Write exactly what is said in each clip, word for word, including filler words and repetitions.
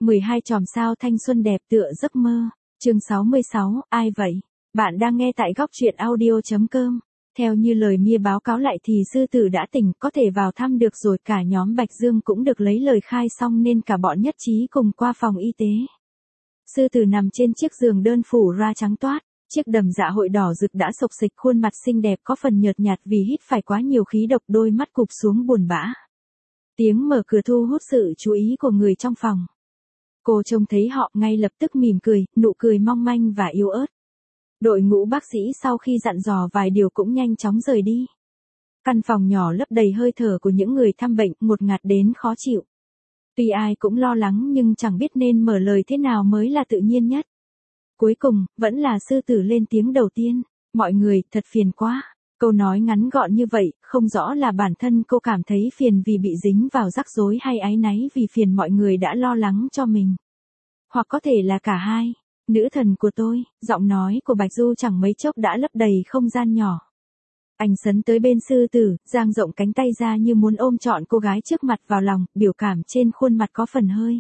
mười hai chòm sao thanh xuân đẹp tựa giấc mơ. Chương sáu mươi sáu, ai vậy? Bạn đang nghe tại góc truyện audio chấm com. Theo như lời Mia báo cáo lại thì sư tử đã tỉnh, có thể vào thăm được rồi, cả nhóm Bạch Dương cũng được lấy lời khai xong nên cả bọn nhất trí cùng qua phòng y tế. Sư tử nằm trên chiếc giường đơn phủ ra trắng toát, chiếc đầm dạ hội đỏ rực đã sộc xịch, khuôn mặt xinh đẹp có phần nhợt nhạt vì hít phải quá nhiều khí độc, đôi mắt cụp xuống buồn bã. Tiếng mở cửa thu hút sự chú ý của người trong phòng. Cô trông thấy họ ngay lập tức mỉm cười, nụ cười mong manh và yếu ớt. Đội ngũ bác sĩ sau khi dặn dò vài điều cũng nhanh chóng rời đi. Căn phòng nhỏ lấp đầy hơi thở của những người thăm bệnh, ngột ngạt đến khó chịu. Tuy ai cũng lo lắng nhưng chẳng biết nên mở lời thế nào mới là tự nhiên nhất. Cuối cùng, vẫn là sư tử lên tiếng đầu tiên. Mọi người, thật phiền quá. Câu nói ngắn gọn như vậy, không rõ là bản thân cô cảm thấy phiền vì bị dính vào rắc rối hay áy náy vì phiền mọi người đã lo lắng cho mình. Hoặc có thể là cả hai. Nữ thần của tôi, giọng nói của Bạch Du chẳng mấy chốc đã lấp đầy không gian nhỏ. Anh sấn tới bên sư tử, dang rộng cánh tay ra như muốn ôm trọn cô gái trước mặt vào lòng, biểu cảm trên khuôn mặt có phần hơi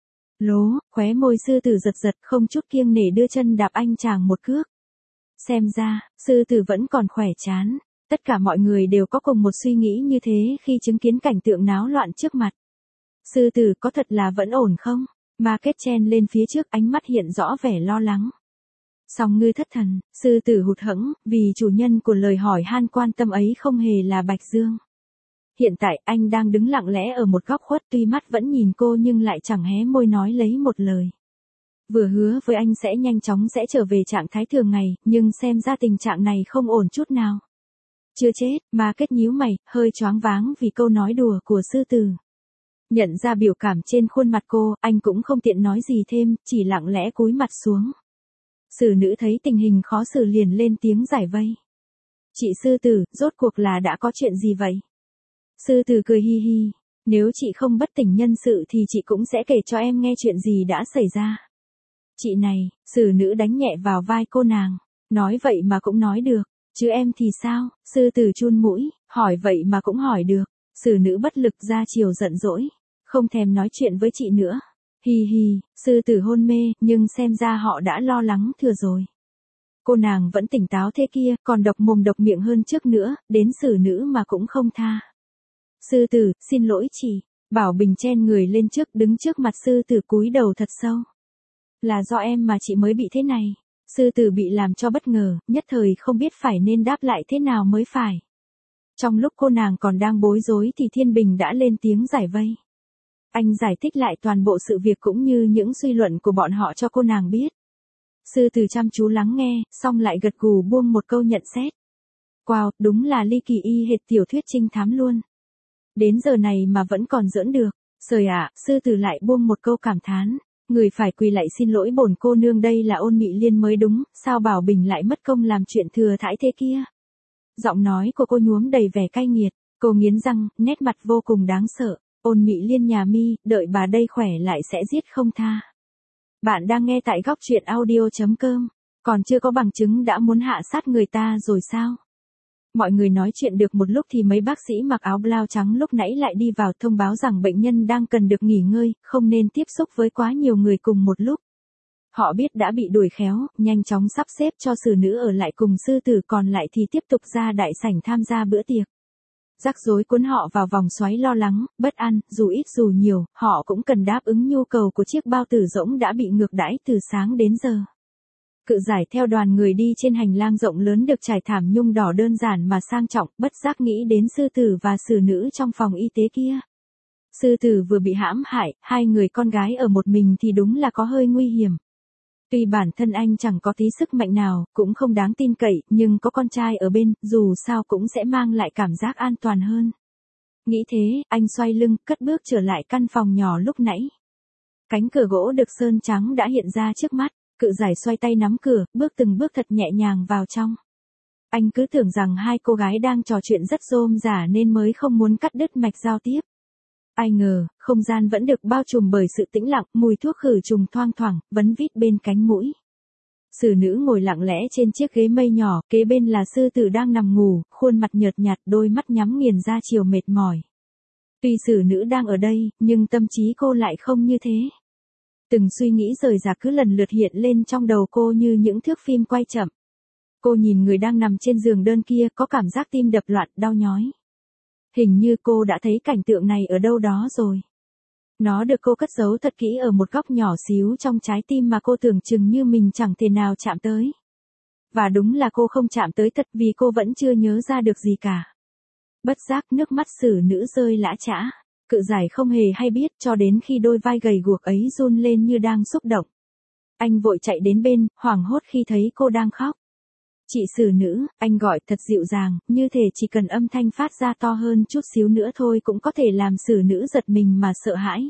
lố, khóe môi sư tử giật giật, không chút kiêng nể đưa chân đạp anh chàng một cước. Xem ra, sư tử vẫn còn khỏe chán. Tất cả mọi người đều có cùng một suy nghĩ như thế khi chứng kiến cảnh tượng náo loạn trước mặt. Sư tử có thật là vẫn ổn không? Market chen lên phía trước, ánh mắt hiện rõ vẻ lo lắng. Song ngư thất thần, sư tử hụt hẫng, vì chủ nhân của lời hỏi han quan tâm ấy không hề là Bạch Dương. Hiện tại anh đang đứng lặng lẽ ở một góc khuất, tuy mắt vẫn nhìn cô nhưng lại chẳng hé môi nói lấy một lời. Vừa hứa với anh sẽ nhanh chóng sẽ trở về trạng thái thường ngày, nhưng xem ra tình trạng này không ổn chút nào. Chưa chết, mà kết nhíu mày, hơi choáng váng vì câu nói đùa của sư tử. Nhận ra biểu cảm trên khuôn mặt cô, anh cũng không tiện nói gì thêm, chỉ lặng lẽ cúi mặt xuống. Xử nữ thấy tình hình khó xử liền lên tiếng giải vây. Chị sư tử, rốt cuộc là đã có chuyện gì vậy? Sư tử cười hi hi, nếu chị không bất tỉnh nhân sự thì chị cũng sẽ kể cho em nghe chuyện gì đã xảy ra. Chị này, xử nữ đánh nhẹ vào vai cô nàng, nói vậy mà cũng nói được, chứ em thì sao? Sư tử chun mũi, hỏi vậy mà cũng hỏi được. Xử nữ bất lực ra chiều giận dỗi, không thèm nói chuyện với chị nữa. Hi hi, sư tử hôn mê, nhưng xem ra họ đã lo lắng thừa rồi. Cô nàng vẫn tỉnh táo thế kia, còn độc mồm độc miệng hơn trước nữa, đến xử nữ mà cũng không tha. Sư tử, xin lỗi chị. Bảo Bình chen người lên trước, đứng trước mặt sư tử cúi đầu thật sâu. Là do em mà chị mới bị thế này. Sư tử bị làm cho bất ngờ, nhất thời không biết phải nên đáp lại thế nào mới phải. Trong lúc cô nàng còn đang bối rối thì Thiên Bình đã lên tiếng giải vây. Anh giải thích lại toàn bộ sự việc cũng như những suy luận của bọn họ cho cô nàng biết. Sư tử chăm chú lắng nghe, xong lại gật gù buông một câu nhận xét. Wow, đúng là ly kỳ y hệt tiểu thuyết trinh thám luôn. Đến giờ này mà vẫn còn giỡn được. Trời ạ, sư tử lại buông một câu cảm thán. Người phải quỳ lại xin lỗi bổn cô nương đây là Ôn Mị Liên mới đúng, sao Bảo Bình lại mất công làm chuyện thừa thãi thế kia. Giọng nói của cô nhuốm đầy vẻ cay nghiệt, cô nghiến răng, nét mặt vô cùng đáng sợ. Ôn Mị Liên nhà mi, đợi bà đây khỏe lại sẽ giết không tha. Bạn đang nghe tại góc truyện audio chấm com, còn chưa có bằng chứng đã muốn hạ sát người ta rồi sao? Mọi người nói chuyện được một lúc thì mấy bác sĩ mặc áo blau trắng lúc nãy lại đi vào thông báo rằng bệnh nhân đang cần được nghỉ ngơi, không nên tiếp xúc với quá nhiều người cùng một lúc. Họ biết đã bị đuổi khéo, nhanh chóng sắp xếp cho xử nữ ở lại cùng sư tử, còn lại thì tiếp tục ra đại sảnh tham gia bữa tiệc. Rắc rối cuốn họ vào vòng xoáy lo lắng, bất an, dù ít dù nhiều, họ cũng cần đáp ứng nhu cầu của chiếc bao tử rỗng đã bị ngược đãi từ sáng đến giờ. Cự giải theo đoàn người đi trên hành lang rộng lớn được trải thảm nhung đỏ đơn giản mà sang trọng, bất giác nghĩ đến sư tử và xử nữ trong phòng y tế kia. Sư tử vừa bị hãm hại, hai người con gái ở một mình thì đúng là có hơi nguy hiểm. Tuy bản thân anh chẳng có tí sức mạnh nào, cũng không đáng tin cậy, nhưng có con trai ở bên, dù sao cũng sẽ mang lại cảm giác an toàn hơn. Nghĩ thế, anh xoay lưng, cất bước trở lại căn phòng nhỏ lúc nãy. Cánh cửa gỗ được sơn trắng đã hiện ra trước mắt, cự giải xoay tay nắm cửa, bước từng bước thật nhẹ nhàng vào trong. Anh cứ tưởng rằng hai cô gái đang trò chuyện rất rôm rả nên mới không muốn cắt đứt mạch giao tiếp. Ai ngờ, không gian vẫn được bao trùm bởi sự tĩnh lặng, mùi thuốc khử trùng thoang thoảng, vấn vít bên cánh mũi. Xử nữ ngồi lặng lẽ trên chiếc ghế mây nhỏ, kế bên là sư tử đang nằm ngủ, khuôn mặt nhợt nhạt, đôi mắt nhắm nghiền ra chiều mệt mỏi. Tuy xử nữ đang ở đây, nhưng tâm trí cô lại không như thế. Từng suy nghĩ rời rạc cứ lần lượt hiện lên trong đầu cô như những thước phim quay chậm. Cô nhìn người đang nằm trên giường đơn kia, có cảm giác tim đập loạn, đau nhói. Hình như cô đã thấy cảnh tượng này ở đâu đó rồi. Nó được cô cất giấu thật kỹ ở một góc nhỏ xíu trong trái tim mà cô tưởng chừng như mình chẳng thể nào chạm tới. Và đúng là cô không chạm tới thật vì cô vẫn chưa nhớ ra được gì cả. Bất giác nước mắt xử nữ rơi lã chã. Cự giải không hề hay biết cho đến khi đôi vai gầy guộc ấy run lên như đang xúc động. Anh vội chạy đến bên, hoảng hốt khi thấy cô đang khóc. Chị xử nữ, anh gọi thật dịu dàng, như thể chỉ cần âm thanh phát ra to hơn chút xíu nữa thôi cũng có thể làm xử nữ giật mình mà sợ hãi.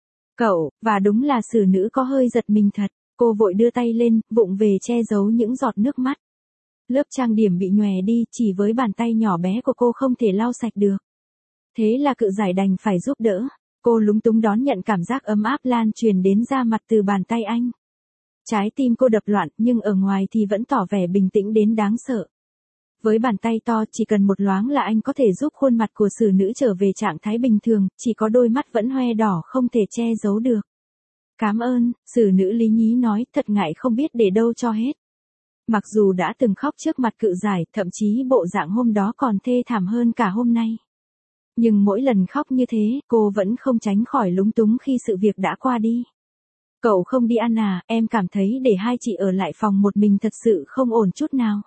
Cậu, và đúng là xử nữ có hơi giật mình thật, cô vội đưa tay lên, vụng về che giấu những giọt nước mắt. Lớp trang điểm bị nhòe đi, chỉ với bàn tay nhỏ bé của cô không thể lau sạch được. Thế là cự giải đành phải giúp đỡ. Cô lúng túng đón nhận cảm giác ấm áp lan truyền đến da mặt từ bàn tay anh. Trái tim cô đập loạn nhưng ở ngoài thì vẫn tỏ vẻ bình tĩnh đến đáng sợ. Với bàn tay to chỉ cần một loáng là anh có thể giúp khuôn mặt của xử nữ trở về trạng thái bình thường, chỉ có đôi mắt vẫn hoe đỏ không thể che giấu được. Cảm ơn, xử nữ lý nhí nói, thật ngại không biết để đâu cho hết. Mặc dù đã từng khóc trước mặt cự giải, thậm chí bộ dạng hôm đó còn thê thảm hơn cả hôm nay. Nhưng mỗi lần khóc như thế, cô vẫn không tránh khỏi lúng túng khi sự việc đã qua đi. Cậu không đi ăn à, em cảm thấy để hai chị ở lại phòng một mình thật sự không ổn chút nào.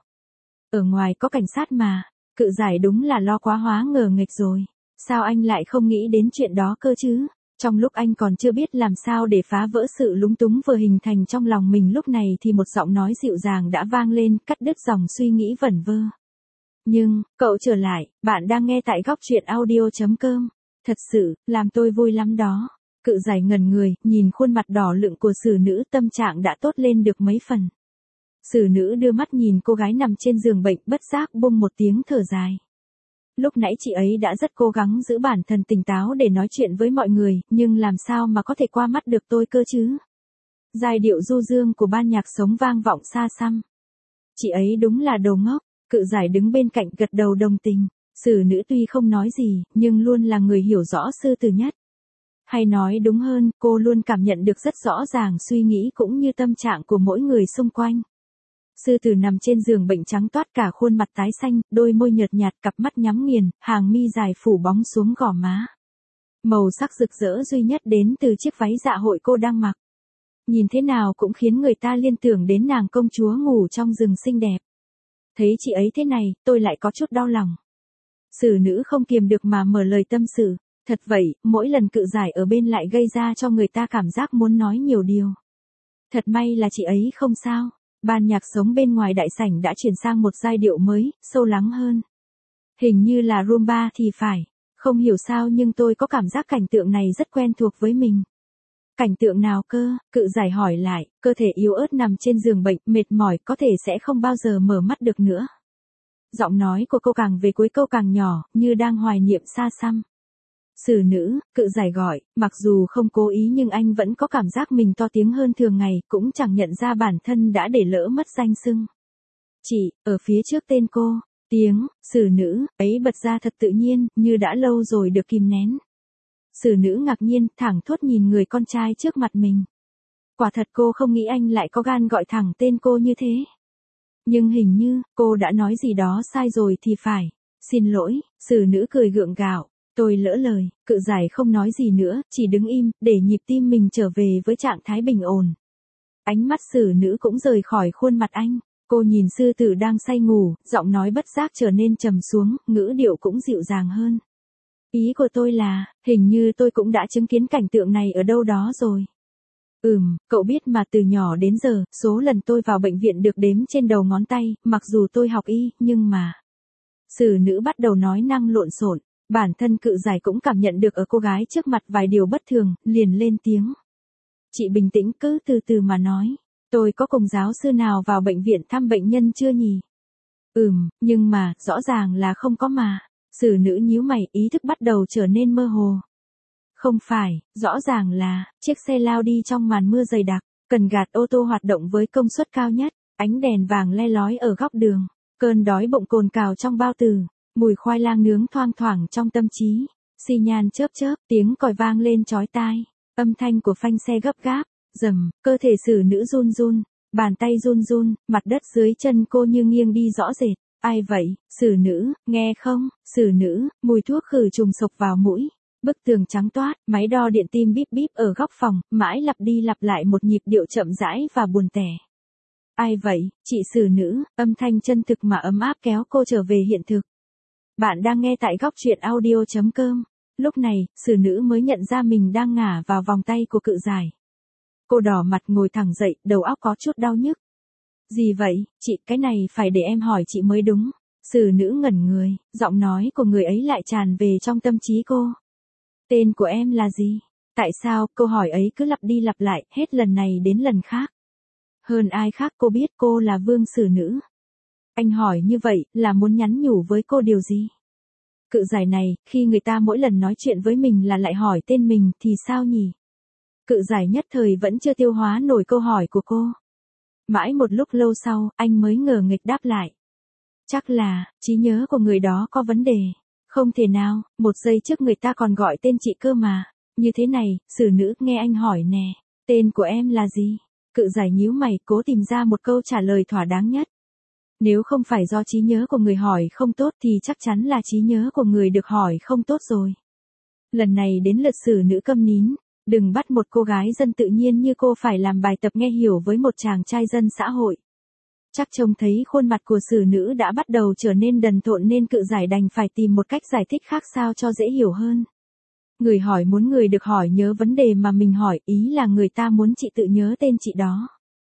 Ở ngoài có cảnh sát mà, cự giải đúng là lo quá hóa ngờ nghệch rồi. Sao anh lại không nghĩ đến chuyện đó cơ chứ? Trong lúc anh còn chưa biết làm sao để phá vỡ sự lúng túng vừa hình thành trong lòng mình lúc này thì một giọng nói dịu dàng đã vang lên, cắt đứt dòng suy nghĩ vẩn vơ. Nhưng, cậu trở lại, bạn đang nghe tại góc truyện audio chấm com. Thật sự, làm tôi vui lắm đó. Cự giải ngẩn người, nhìn khuôn mặt đỏ lựng của xử nữ, tâm trạng đã tốt lên được mấy phần. Xử nữ đưa mắt nhìn cô gái nằm trên giường bệnh, bất giác buông một tiếng thở dài. Lúc nãy chị ấy đã rất cố gắng giữ bản thân tỉnh táo để nói chuyện với mọi người, nhưng làm sao mà có thể qua mắt được tôi cơ chứ? Giai điệu du dương của ban nhạc sống vang vọng xa xăm. Chị ấy đúng là đồ ngốc. Cự giải đứng bên cạnh gật đầu đồng tình. Xử nữ tuy không nói gì, nhưng luôn là người hiểu rõ sư tử nhất. Hay nói đúng hơn, cô luôn cảm nhận được rất rõ ràng suy nghĩ cũng như tâm trạng của mỗi người xung quanh. Sư tử nằm trên giường bệnh trắng toát cả khuôn mặt tái xanh, đôi môi nhợt nhạt, cặp mắt nhắm nghiền, hàng mi dài phủ bóng xuống gò má. Màu sắc rực rỡ duy nhất đến từ chiếc váy dạ hội cô đang mặc. Nhìn thế nào cũng khiến người ta liên tưởng đến nàng công chúa ngủ trong rừng xinh đẹp. Thấy chị ấy thế này, tôi lại có chút đau lòng. Xử nữ không kiềm được mà mở lời tâm sự. Thật vậy, mỗi lần cự giải ở bên lại gây ra cho người ta cảm giác muốn nói nhiều điều. Thật may là chị ấy không sao. Ban nhạc sống bên ngoài đại sảnh đã chuyển sang một giai điệu mới, sâu lắng hơn. Hình như là rumba thì phải. Không hiểu sao nhưng tôi có cảm giác cảnh tượng này rất quen thuộc với mình. Cảnh tượng nào cơ? Cự giải hỏi lại, cơ thể yếu ớt nằm trên giường bệnh, mệt mỏi, có thể sẽ không bao giờ mở mắt được nữa. Giọng nói của cô càng về cuối câu càng nhỏ, như đang hoài niệm xa xăm. Xử nữ, cự giải gọi, mặc dù không cố ý nhưng anh vẫn có cảm giác mình to tiếng hơn thường ngày, cũng chẳng nhận ra bản thân đã để lỡ mất danh xưng. Chị, ở phía trước tên cô, tiếng, xử nữ, ấy bật ra thật tự nhiên, như đã lâu rồi được kìm nén. Xử nữ ngạc nhiên, thẳng thốt nhìn người con trai trước mặt mình. Quả thật cô không nghĩ anh lại có gan gọi thẳng tên cô như thế. Nhưng hình như, cô đã nói gì đó sai rồi thì phải. Xin lỗi, xử nữ cười gượng gạo. Tôi lỡ lời, cự giải không nói gì nữa, chỉ đứng im, để nhịp tim mình trở về với trạng thái bình ổn. Ánh mắt xử nữ cũng rời khỏi khuôn mặt anh. Cô nhìn sư tử đang say ngủ, giọng nói bất giác trở nên trầm xuống, ngữ điệu cũng dịu dàng hơn. Ý của tôi là, hình như tôi cũng đã chứng kiến cảnh tượng này ở đâu đó rồi. Ừm, cậu biết mà từ nhỏ đến giờ, số lần tôi vào bệnh viện được đếm trên đầu ngón tay, mặc dù tôi học y, nhưng mà... Xử nữ bắt đầu nói năng lộn xộn, bản thân cự giải cũng cảm nhận được ở cô gái trước mặt vài điều bất thường, liền lên tiếng. Chị bình tĩnh cứ từ từ mà nói, tôi có cùng giáo sư nào vào bệnh viện thăm bệnh nhân chưa nhỉ? Ừm, nhưng mà, rõ ràng là không có mà. Xử nữ nhíu mày, ý thức bắt đầu trở nên mơ hồ. Không phải, rõ ràng là, chiếc xe lao đi trong màn mưa dày đặc, cần gạt ô tô hoạt động với công suất cao nhất, ánh đèn vàng le lói ở góc đường, cơn đói bụng cồn cào trong bao tử, mùi khoai lang nướng thoang thoảng trong tâm trí, xi nhan chớp chớp, tiếng còi vang lên chói tai, âm thanh của phanh xe gấp gáp, Rầm, cơ thể xử nữ run run, bàn tay run run, mặt đất dưới chân cô như nghiêng đi rõ rệt. Ai vậy, xử nữ, nghe không, xử nữ, mùi thuốc khử trùng sộc vào mũi. Bức tường trắng toát, máy đo điện tim bíp bíp ở góc phòng, mãi lặp đi lặp lại một nhịp điệu chậm rãi và buồn tẻ. Ai vậy, chị xử nữ, âm thanh chân thực mà ấm áp kéo cô trở về hiện thực. Bạn đang nghe tại góc truyện audio.com. Lúc này, xử nữ mới nhận ra mình đang ngả vào vòng tay của cự giải. Cô đỏ mặt ngồi thẳng dậy, đầu óc có chút đau nhức. Gì vậy, chị, cái này phải để em hỏi chị mới đúng. Xử nữ ngẩn người, giọng nói của người ấy lại tràn về trong tâm trí cô. Tên của em là gì? Tại sao, câu hỏi ấy cứ lặp đi lặp lại, hết lần này đến lần khác. Hơn ai khác cô biết cô là Vương xử nữ. Anh hỏi như vậy, là muốn nhắn nhủ với cô điều gì? Cự giải này, khi người ta mỗi lần nói chuyện với mình là lại hỏi tên mình thì sao nhỉ? Cự giải nhất thời vẫn chưa tiêu hóa nổi câu hỏi của cô. Mãi một lúc lâu sau, anh mới ngờ nghịch đáp lại. Chắc là, trí nhớ của người đó có vấn đề. Không thể nào, một giây trước người ta còn gọi tên chị cơ mà. Như thế này, xử nữ nghe anh hỏi nè, tên của em là gì? Cự giải nhíu mày cố tìm ra một câu trả lời thỏa đáng nhất. Nếu không phải do trí nhớ của người hỏi không tốt thì chắc chắn là trí nhớ của người được hỏi không tốt rồi. Lần này đến lượt xử nữ câm nín. Đừng bắt một cô gái dân tự nhiên như cô phải làm bài tập nghe hiểu với một chàng trai dân xã hội. Chắc trông thấy khuôn mặt của xử nữ đã bắt đầu trở nên đần thộn nên cự giải đành phải tìm một cách giải thích khác sao cho dễ hiểu hơn. Người hỏi muốn người được hỏi nhớ vấn đề mà mình hỏi, ý là người ta muốn chị tự nhớ tên chị đó.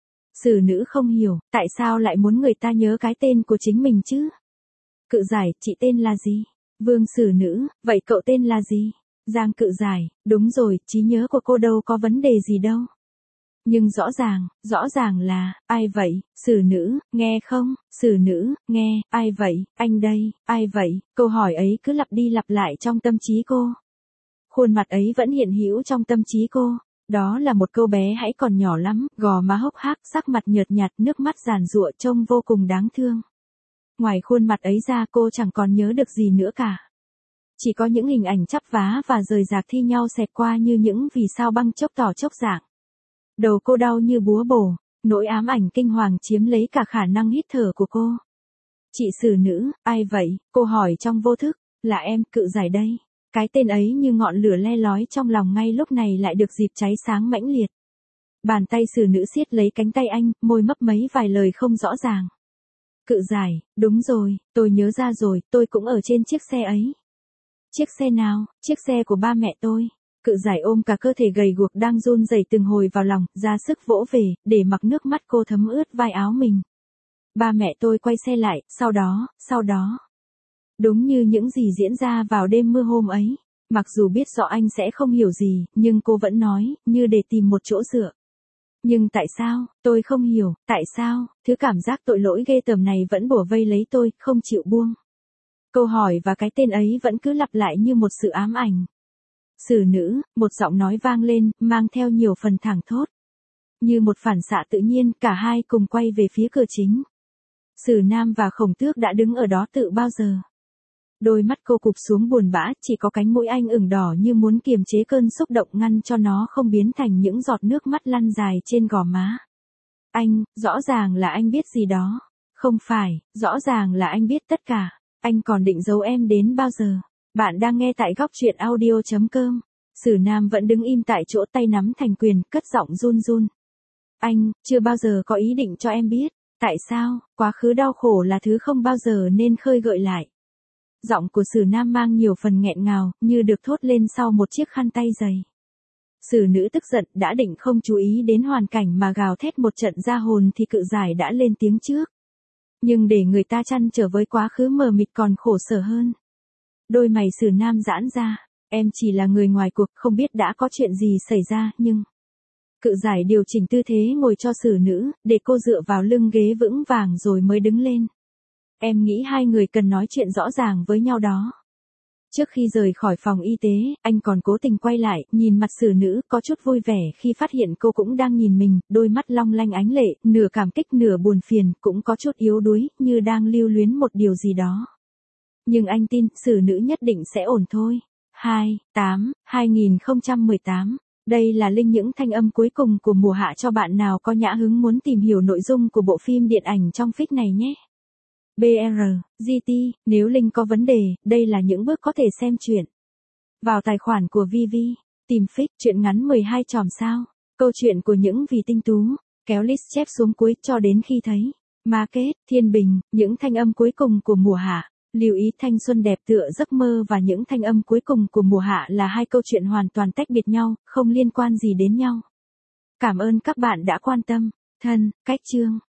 Xử nữ không hiểu, tại sao lại muốn người ta nhớ cái tên của chính mình chứ? Cự giải, chị tên là gì? Vương xử nữ, vậy cậu tên là gì? Giang cự giải, đúng rồi, trí nhớ của cô đâu có vấn đề gì đâu. Nhưng rõ ràng, rõ ràng là, ai vậy, xử nữ, nghe không, xử nữ, nghe, ai vậy, anh đây, ai vậy, câu hỏi ấy cứ lặp đi lặp lại trong tâm trí cô. Khuôn mặt ấy vẫn hiện hữu trong tâm trí cô, đó là một cô bé hãy còn nhỏ lắm, gò má hốc hác, sắc mặt nhợt nhạt, nước mắt giàn giụa trông vô cùng đáng thương. Ngoài khuôn mặt ấy ra cô chẳng còn nhớ được gì nữa cả. Chỉ có những hình ảnh chắp vá và rời rạc thi nhau xẹt qua như những vì sao băng chốc tỏ chốc dạng. Đầu cô đau như búa bổ, nỗi ám ảnh kinh hoàng chiếm lấy cả khả năng hít thở của cô. Chị xử nữ, ai vậy? Cô hỏi trong vô thức, là em, cự giải đây. Cái tên ấy như ngọn lửa le lói trong lòng ngay lúc này lại được dịp cháy sáng mãnh liệt. Bàn tay xử nữ siết lấy cánh tay anh, môi mấp mấy vài lời không rõ ràng. Cự giải, đúng rồi, tôi nhớ ra rồi, tôi cũng ở trên chiếc xe ấy. Chiếc xe nào? Chiếc xe của ba mẹ tôi. Cự giải ôm cả cơ thể gầy guộc đang run rẩy từng hồi vào lòng, ra sức vỗ về, để mặc nước mắt cô thấm ướt vai áo mình. Ba mẹ tôi quay xe lại, sau đó, sau đó. Đúng như những gì diễn ra vào đêm mưa hôm ấy. Mặc dù biết rõ anh sẽ không hiểu gì, nhưng cô vẫn nói, như để tìm một chỗ dựa. Nhưng tại sao, tôi không hiểu, tại sao, thứ cảm giác tội lỗi ghê tởm này vẫn bủa vây lấy tôi, không chịu buông. Câu hỏi và cái tên ấy vẫn cứ lặp lại như một sự ám ảnh. Xử nữ, một giọng nói vang lên, mang theo nhiều phần thảng thốt. Như một phản xạ tự nhiên, cả hai cùng quay về phía cửa chính. Sử Nam và Khổng Tước đã đứng ở đó tự bao giờ. Đôi mắt cô cụp xuống buồn bã, chỉ có cánh mũi anh ửng đỏ như muốn kiềm chế cơn xúc động ngăn cho nó không biến thành những giọt nước mắt lăn dài trên gò má. Anh, rõ ràng là anh biết gì đó. Không phải, rõ ràng là anh biết tất cả. Anh còn định giấu em đến bao giờ? Bạn đang nghe tại góc truyện audio.com. Sử Nam vẫn đứng im tại chỗ, tay nắm thành quyền, cất giọng run run. Anh, chưa bao giờ có ý định cho em biết. Tại sao, quá khứ đau khổ là thứ không bao giờ nên khơi gợi lại. Giọng của Sử Nam mang nhiều phần nghẹn ngào, như được thốt lên sau một chiếc khăn tay dày. Sử nữ tức giận, đã định không chú ý đến hoàn cảnh mà gào thét một trận ra hồn thì cự giải đã lên tiếng trước. Nhưng để người ta trăn trở với quá khứ mờ mịt còn khổ sở hơn. Đôi mày Sử Nam giãn ra, em chỉ là người ngoài cuộc, không biết đã có chuyện gì xảy ra, nhưng... Cự giải điều chỉnh tư thế ngồi cho xử nữ, để cô dựa vào lưng ghế vững vàng rồi mới đứng lên. Em nghĩ hai người cần nói chuyện rõ ràng với nhau đó. Trước khi rời khỏi phòng y tế, anh còn cố tình quay lại, nhìn mặt xử nữ, có chút vui vẻ khi phát hiện cô cũng đang nhìn mình, đôi mắt long lanh ánh lệ, nửa cảm kích nửa buồn phiền, cũng có chút yếu đuối, như đang lưu luyến một điều gì đó. Nhưng anh tin, xử nữ nhất định sẽ ổn thôi. hai, tám, hai nghìn không trăm mười tám Đây là link những thanh âm cuối cùng của mùa hạ cho bạn nào có nhã hứng muốn tìm hiểu nội dung của bộ phim điện ảnh trong feed này nhé. bê rờ, giê tê, nếu link có vấn đề, đây là những bước có thể xem chuyện. Vào tài khoản của vê vê, tìm feed truyện ngắn mười hai chòm sao, câu chuyện của những vì tinh tú, kéo list chép xuống cuối cho đến khi thấy. Market, Thiên Bình, những thanh âm cuối cùng của mùa hạ. Lưu ý thanh xuân đẹp tựa giấc mơ và những thanh âm cuối cùng của mùa hạ là hai câu chuyện hoàn toàn tách biệt nhau, không liên quan gì đến nhau. Cảm ơn các bạn đã quan tâm. Thân, cách chương.